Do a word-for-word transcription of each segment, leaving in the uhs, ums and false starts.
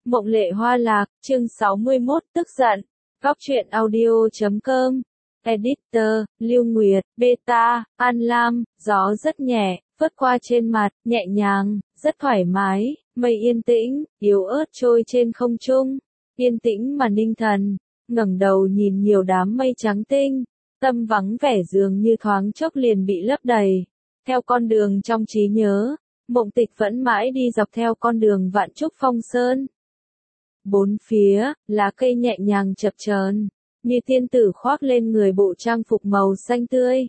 Mộng Lệ Hoa Lạc, chương sáu mươi mốt, tức giận. Góc truyện audio chấm com. Editor, Lưu Nguyệt, Beta, An Lam, gió rất nhẹ, phất qua trên mặt, nhẹ nhàng, rất thoải mái, mây yên tĩnh, yếu ớt trôi trên không trung. Yên tĩnh mà ninh thần, ngẩng đầu nhìn nhiều đám mây trắng tinh, tâm vắng vẻ dường như thoáng chốc liền bị lấp đầy. Theo con đường trong trí nhớ, Mộng Tịch vẫn mãi đi dọc theo con đường Vạn Trúc Phong Sơn. Bốn phía, lá cây nhẹ nhàng chập chờn, như tiên tử khoác lên người bộ trang phục màu xanh tươi.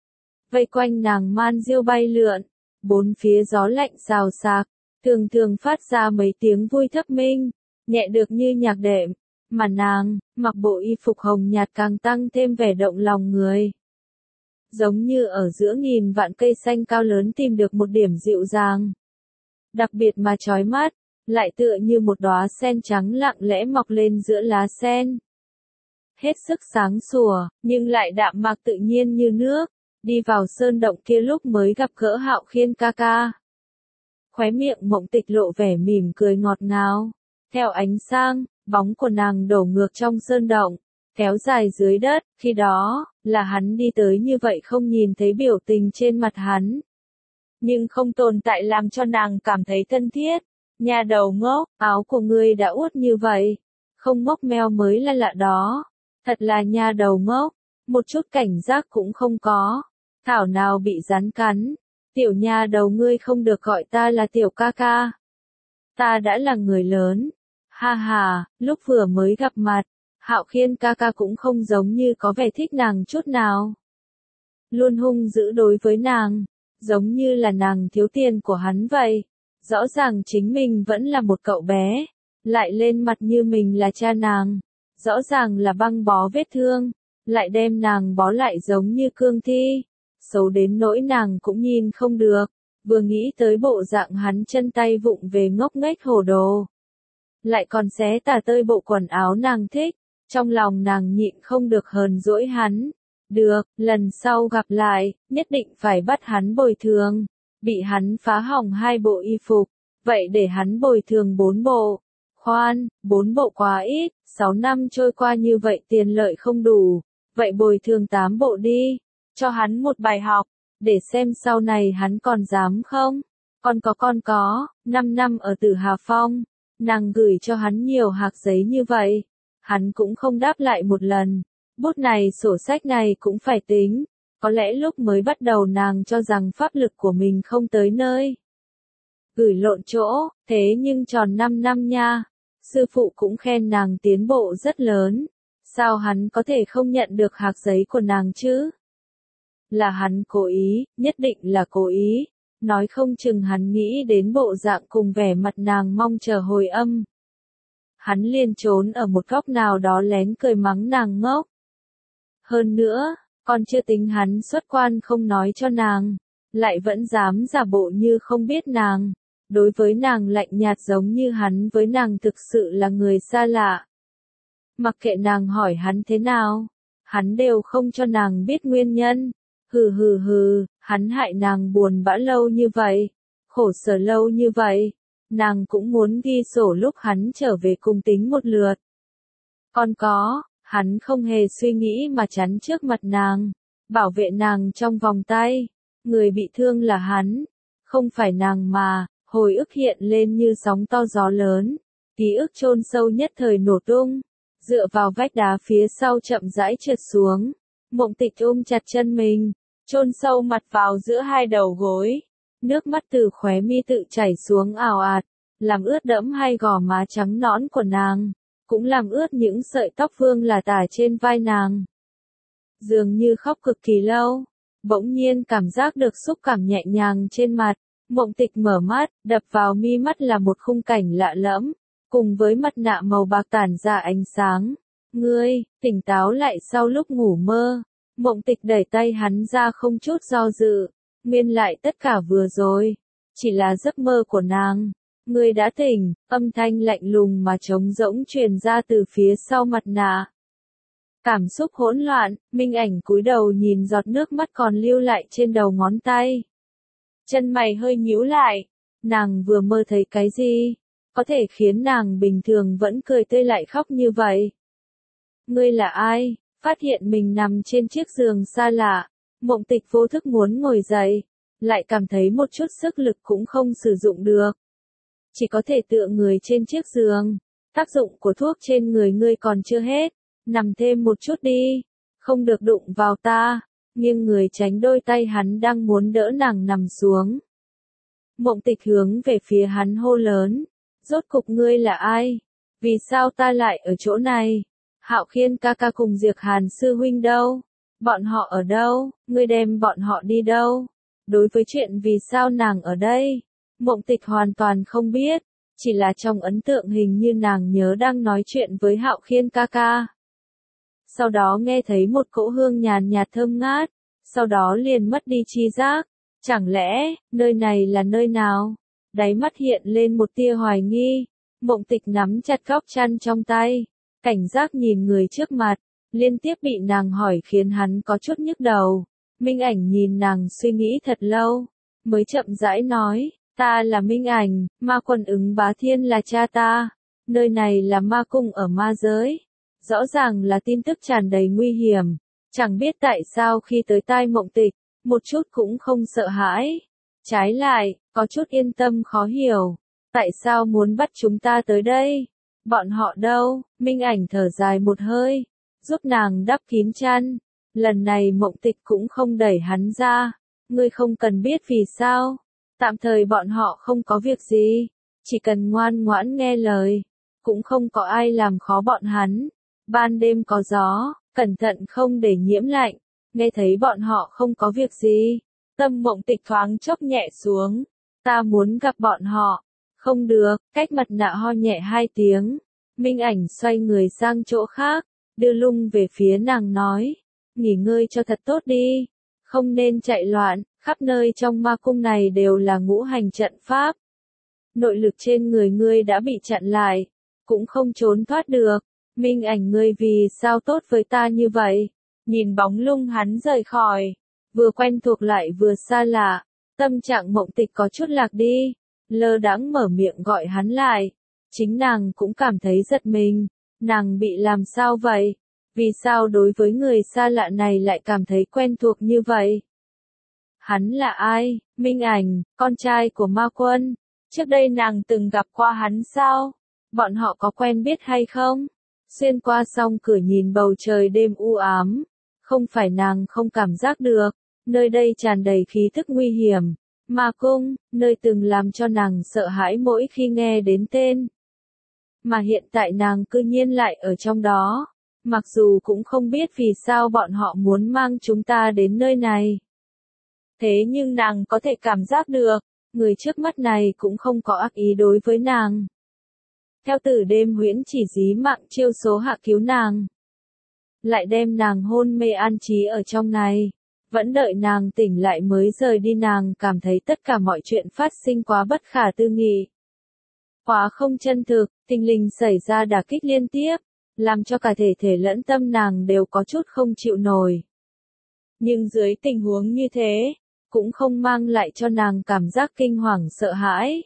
Vây quanh nàng man diêu bay lượn, bốn phía gió lạnh xào xạc, thường thường phát ra mấy tiếng vui thấp minh, nhẹ được như nhạc đệm, mà nàng, mặc bộ y phục hồng nhạt càng tăng thêm vẻ động lòng người. Giống như ở giữa nghìn vạn cây xanh cao lớn tìm được một điểm dịu dàng, đặc biệt mà chói mắt, lại tựa như một đóa sen trắng lặng lẽ mọc lên giữa lá sen. Hết sức sáng sủa, nhưng lại đạm mạc tự nhiên như nước, đi vào sơn động kia lúc mới gặp gỡ Hạo Khiên ca ca. Khóe miệng Mộng Tịch lộ vẻ mỉm cười ngọt ngào, theo ánh sáng, bóng của nàng đổ ngược trong sơn động, kéo dài dưới đất, khi đó, là hắn đi tới như vậy không nhìn thấy biểu tình trên mặt hắn. Nhưng không tồn tại làm cho nàng cảm thấy thân thiết. Nhà đầu ngốc, áo của ngươi đã uất như vậy, không mốc meo mới là lạ đó. Thật là nhà đầu ngốc, một chút cảnh giác cũng không có, thảo nào bị rắn cắn. Tiểu nhà đầu ngươi không được gọi ta là tiểu ca ca. Ta đã là người lớn. Ha ha, lúc vừa mới gặp mặt, Hạo Khiên ca ca cũng không giống như có vẻ thích nàng chút nào. Luôn hung dữ đối với nàng, giống như là nàng thiếu tiền của hắn vậy. Rõ ràng chính mình vẫn là một cậu bé, lại lên mặt như mình là cha nàng. Rõ ràng là băng bó vết thương, lại đem nàng bó lại giống như cương thi. Xấu đến nỗi nàng cũng nhìn không được, vừa nghĩ tới bộ dạng hắn chân tay vụng về ngốc nghếch hồ đồ. Lại còn xé tả tơi bộ quần áo nàng thích, trong lòng nàng nhịn không được hờn dỗi hắn. Được, lần sau gặp lại, nhất định phải bắt hắn bồi thường. Bị hắn phá hỏng hai bộ y phục, vậy để hắn bồi thường bốn bộ. Khoan, bốn bộ quá ít, sáu năm trôi qua như vậy tiền lợi không đủ, vậy bồi thường tám bộ đi, cho hắn một bài học, để xem sau này hắn còn dám không. Còn có con có, năm năm ở Tử Hà Phong, nàng gửi cho hắn nhiều hạc giấy như vậy, hắn cũng không đáp lại một lần. Bút này sổ sách này cũng phải tính. Có lẽ lúc mới bắt đầu nàng cho rằng pháp lực của mình không tới nơi. Gửi lộn chỗ, thế nhưng tròn năm năm nha. Sư phụ cũng khen nàng tiến bộ rất lớn. Sao hắn có thể không nhận được hạc giấy của nàng chứ? Là hắn cố ý, nhất định là cố ý. Nói không chừng hắn nghĩ đến bộ dạng cùng vẻ mặt nàng mong chờ hồi âm. Hắn liền trốn ở một góc nào đó lén cười mắng nàng ngốc. Hơn nữa, còn chưa tính hắn xuất quan không nói cho nàng, lại vẫn dám giả bộ như không biết nàng. Đối với nàng lạnh nhạt giống như hắn với nàng thực sự là người xa lạ. Mặc kệ nàng hỏi hắn thế nào, hắn đều không cho nàng biết nguyên nhân. Hừ hừ hừ, hắn hại nàng buồn bã lâu như vậy, khổ sở lâu như vậy, nàng cũng muốn ghi sổ lúc hắn trở về cùng tính một lượt. Còn có, hắn không hề suy nghĩ mà chắn trước mặt nàng, bảo vệ nàng trong vòng tay. Người bị thương là hắn, không phải nàng mà. Hồi ức hiện lên như sóng to gió lớn, ký ức chôn sâu nhất thời nổ tung, dựa vào vách đá phía sau chậm rãi trượt xuống. Mộng Tịch ôm chặt chân mình, chôn sâu mặt vào giữa hai đầu gối, nước mắt từ khóe mi tự chảy xuống ào ạt, làm ướt đẫm hai gò má trắng nõn của nàng, cũng làm ướt những sợi tóc vương là tả trên vai nàng. Dường như khóc cực kỳ lâu, bỗng nhiên cảm giác được xúc cảm nhẹ nhàng trên mặt. Mộng Tịch mở mắt, đập vào mi mắt là một khung cảnh lạ lẫm, cùng với mặt nạ màu bạc tản ra ánh sáng. Ngươi, tỉnh táo lại sau lúc ngủ mơ. Mộng Tịch đẩy tay hắn ra không chút do dự, nguyên lại tất cả vừa rồi, chỉ là giấc mơ của nàng. Ngươi đã tỉnh, âm thanh lạnh lùng mà trống rỗng truyền ra từ phía sau mặt nạ. Cảm xúc hỗn loạn, Minh Ảnh cúi đầu nhìn giọt nước mắt còn lưu lại trên đầu ngón tay. Chân mày hơi nhíu lại, nàng vừa mơ thấy cái gì? có thể khiến nàng bình thường vẫn cười tươi lại khóc như vậy. Ngươi là ai? Phát hiện mình nằm trên chiếc giường xa lạ, Mộng Tịch vô thức muốn ngồi dậy, lại cảm thấy một chút sức lực cũng không sử dụng được. Chỉ có thể tựa người trên chiếc giường. Tác dụng của thuốc trên người ngươi còn chưa hết, nằm thêm một chút đi, không được đụng vào ta. Nghiêng người tránh đôi tay hắn đang muốn đỡ nàng nằm xuống. Mộng Tịch hướng về phía hắn hô lớn, rốt cục ngươi là ai? Vì sao ta lại ở chỗ này? Hạo Khiên ca ca cùng Diệp Hàn sư huynh đâu? Bọn họ ở đâu? Ngươi đem bọn họ đi đâu? Đối với chuyện vì sao nàng ở đây, Mộng Tịch hoàn toàn không biết, chỉ là trong ấn tượng hình như nàng nhớ đang nói chuyện với Hạo Khiên ca ca. Sau đó nghe thấy một cỗ hương nhàn nhạt thơm ngát, sau đó liền mất đi tri giác. Chẳng lẽ, nơi này là nơi nào? Đáy mắt hiện lên một tia hoài nghi, Mộng Tịch nắm chặt góc chăn trong tay, cảnh giác nhìn người trước mặt, liên tiếp bị nàng hỏi khiến hắn có chút nhức đầu. Minh Ảnh nhìn nàng suy nghĩ thật lâu, mới chậm rãi nói, ta là Minh Ảnh, ma quân ứng bá thiên là cha ta, nơi này là ma cung ở ma giới. Rõ ràng là tin tức tràn đầy nguy hiểm, chẳng biết tại sao khi tới tai Mộng Tịch, một chút cũng không sợ hãi. Trái lại, có chút yên tâm khó hiểu, tại sao muốn bắt chúng ta tới đây? Bọn họ đâu? Minh Ảnh thở dài một hơi, giúp nàng đắp kín chăn. Lần này Mộng Tịch cũng không đẩy hắn ra. Ngươi không cần biết vì sao. Tạm thời bọn họ không có việc gì, chỉ cần ngoan ngoãn nghe lời, cũng không có ai làm khó bọn hắn. Ban đêm có gió, cẩn thận không để nhiễm lạnh. Nghe thấy bọn họ không có việc gì, tâm Mộng Tịch thoáng chốc nhẹ xuống. Ta muốn gặp bọn họ. Không được, cách mặt nạ ho nhẹ hai tiếng. Minh Ảnh xoay người sang chỗ khác, đưa lưng về phía nàng nói, nghỉ ngơi cho thật tốt đi, không nên chạy loạn, khắp nơi trong ma cung này đều là ngũ hành trận pháp. Nội lực trên người ngươi đã bị chặn lại, cũng không trốn thoát được. Minh Ảnh ngươi vì sao tốt với ta như vậy? Nhìn bóng lưng hắn rời khỏi, vừa quen thuộc lại vừa xa lạ, tâm trạng Mộng Tịch có chút lạc đi, lơ đãng mở miệng gọi hắn lại. Chính nàng cũng cảm thấy giật mình, nàng bị làm sao vậy? Vì sao đối với người xa lạ này lại cảm thấy quen thuộc như vậy? Hắn là ai? Minh Ảnh, con trai của ma quân. Trước đây nàng từng gặp qua hắn sao? Bọn họ có quen biết hay không? Xuyên qua song cửa nhìn bầu trời đêm u ám. Không phải nàng không cảm giác được, nơi đây tràn đầy khí thức nguy hiểm. Ma cung, nơi từng làm cho nàng sợ hãi mỗi khi nghe đến tên. Mà hiện tại nàng cư nhiên lại ở trong đó. Mặc dù cũng không biết vì sao bọn họ muốn mang chúng ta đến nơi này. Thế nhưng nàng có thể cảm giác được, người trước mắt này cũng không có ác ý đối với nàng. Theo Tử Đêm Huyễn chỉ dí mạng chiêu số hạ cứu nàng. Lại đem nàng hôn mê an trí ở trong này. Vẫn đợi nàng tỉnh lại mới rời đi, nàng cảm thấy tất cả mọi chuyện phát sinh quá bất khả tư nghị. Quá không chân thực, tình linh xảy ra đả kích liên tiếp, làm cho cả thể thể lẫn tâm nàng đều có chút không chịu nổi. Nhưng dưới tình huống như thế, cũng không mang lại cho nàng cảm giác kinh hoàng sợ hãi,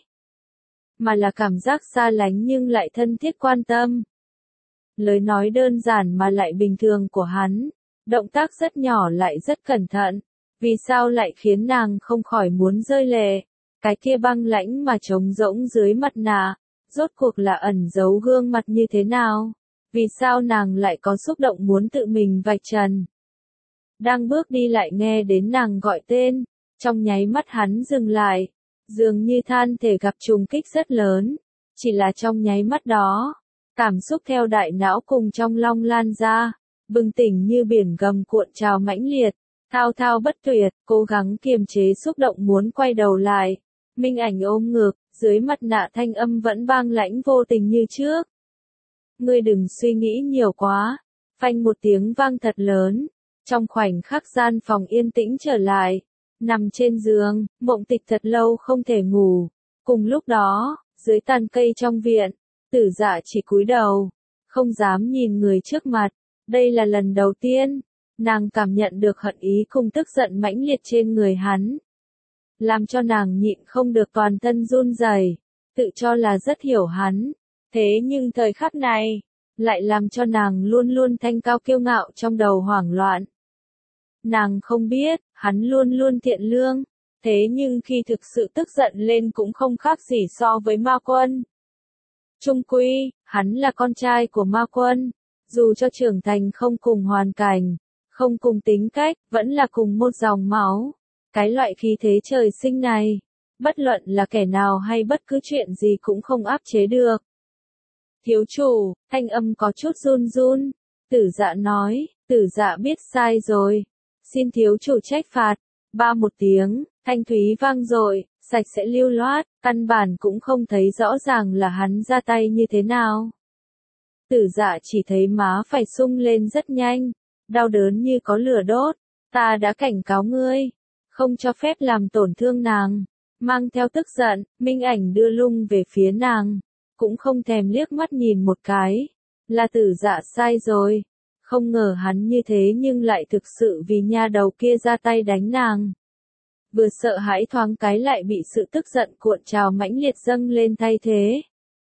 mà là cảm giác xa lánh nhưng lại thân thiết quan tâm. Lời nói đơn giản mà lại bình thường của hắn, động tác rất nhỏ lại rất cẩn thận, vì sao lại khiến nàng không khỏi muốn rơi lệ. Cái kia băng lãnh mà trống rỗng dưới mặt nạ, rốt cuộc là ẩn giấu gương mặt như thế nào? Vì sao nàng lại có xúc động muốn tự mình vạch trần? Đang bước đi lại nghe đến nàng gọi tên, trong nháy mắt hắn dừng lại, dường như than thể gặp trùng kích rất lớn, chỉ là trong nháy mắt đó, cảm xúc theo đại não cùng trong long lan ra, bừng tỉnh như biển gầm cuộn trào mãnh liệt, thao thao bất tuyệt, cố gắng kiềm chế xúc động muốn quay đầu lại. Minh Ảnh ôm ngực, dưới mặt nạ thanh âm vẫn vang lãnh vô tình như trước. Ngươi đừng suy nghĩ nhiều quá. Phanh một tiếng vang thật lớn. Trong khoảnh khắc gian phòng yên tĩnh trở lại. Nằm trên giường, Mộng Tịch thật lâu không thể ngủ. Cùng lúc đó, dưới tàn cây trong viện, Tử Dạ chỉ cúi đầu, không dám nhìn người trước mặt. Đây là lần đầu tiên, nàng cảm nhận được hận ý cùng tức giận mãnh liệt trên người hắn. Làm cho nàng nhịn không được toàn thân run rẩy. tự cho là rất hiểu hắn. Thế nhưng thời khắc này, lại làm cho nàng luôn luôn thanh cao kiêu ngạo trong đầu hoảng loạn. Nàng không biết, hắn luôn luôn thiện lương, thế nhưng khi thực sự tức giận lên cũng không khác gì so với ma quân. Chung quy, hắn là con trai của ma quân, dù cho trưởng thành không cùng hoàn cảnh, không cùng tính cách, vẫn là cùng một dòng máu. Cái loại khí thế trời sinh này, bất luận là kẻ nào hay bất cứ chuyện gì cũng không áp chế được. Thiếu chủ, thanh âm có chút run run, tử dạ nói, tử dạ biết sai rồi, xin thiếu chủ trách phạt. Ba một tiếng, thanh thúy vang dội, sạch sẽ lưu loát, căn bản cũng không thấy rõ ràng là hắn ra tay như thế nào. Tử dạ chỉ thấy má phải sung lên rất nhanh, đau đớn như có lửa đốt, ta đã cảnh cáo ngươi, không cho phép làm tổn thương nàng. Mang theo tức giận, Minh Ảnh đưa lung về phía nàng, cũng không thèm liếc mắt nhìn một cái, là tử dạ sai rồi. Không ngờ hắn như thế nhưng lại thực sự vì nha đầu kia ra tay đánh nàng. Vừa sợ hãi thoáng cái lại bị sự tức giận cuộn trào mãnh liệt dâng lên thay thế.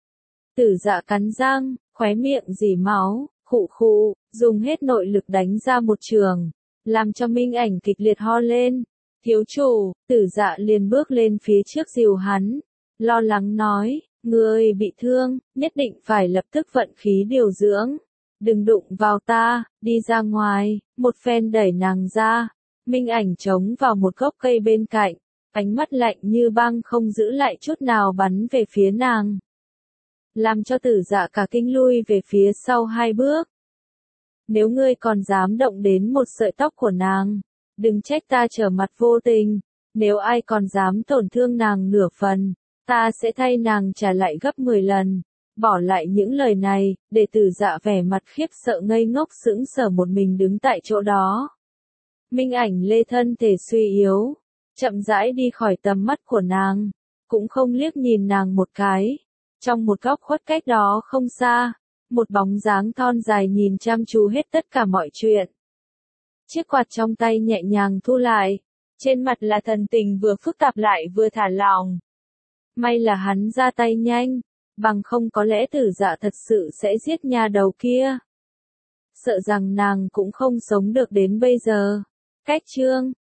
Tử dạ cắn răng, khóe miệng rỉ máu, khụ khụ, dùng hết nội lực đánh ra một trường, làm cho Minh Ảnh kịch liệt ho lên. Thiếu chủ, tử dạ liền bước lên phía trước dìu hắn, lo lắng nói, ngươi bị thương, nhất định phải lập tức vận khí điều dưỡng. Đừng đụng vào ta, đi ra ngoài, một phen đẩy nàng ra. Minh Ảnh chống vào một gốc cây bên cạnh, ánh mắt lạnh như băng không giữ lại chút nào bắn về phía nàng. Làm cho tử dạ cả kinh lui về phía sau hai bước. Nếu ngươi còn dám động đến một sợi tóc của nàng, đừng trách ta trở mặt vô tình, nếu ai còn dám tổn thương nàng nửa phần, ta sẽ thay nàng trả lại gấp mười lần. Bỏ lại những lời này, để tử dạ vẻ mặt khiếp sợ ngây ngốc sững sờ một mình đứng tại chỗ đó. Minh Ảnh lê thân thể suy yếu, chậm rãi đi khỏi tầm mắt của nàng, cũng không liếc nhìn nàng một cái. Trong một góc khuất cách đó không xa, một bóng dáng thon dài nhìn chăm chú hết tất cả mọi chuyện. Chiếc quạt trong tay nhẹ nhàng thu lại, trên mặt là thần tình vừa phức tạp lại vừa thả lỏng. May là hắn ra tay nhanh, bằng không có lẽ tử dạ thật sự sẽ giết nha đầu kia. Sợ rằng nàng cũng không sống được đến bây giờ. Cách chương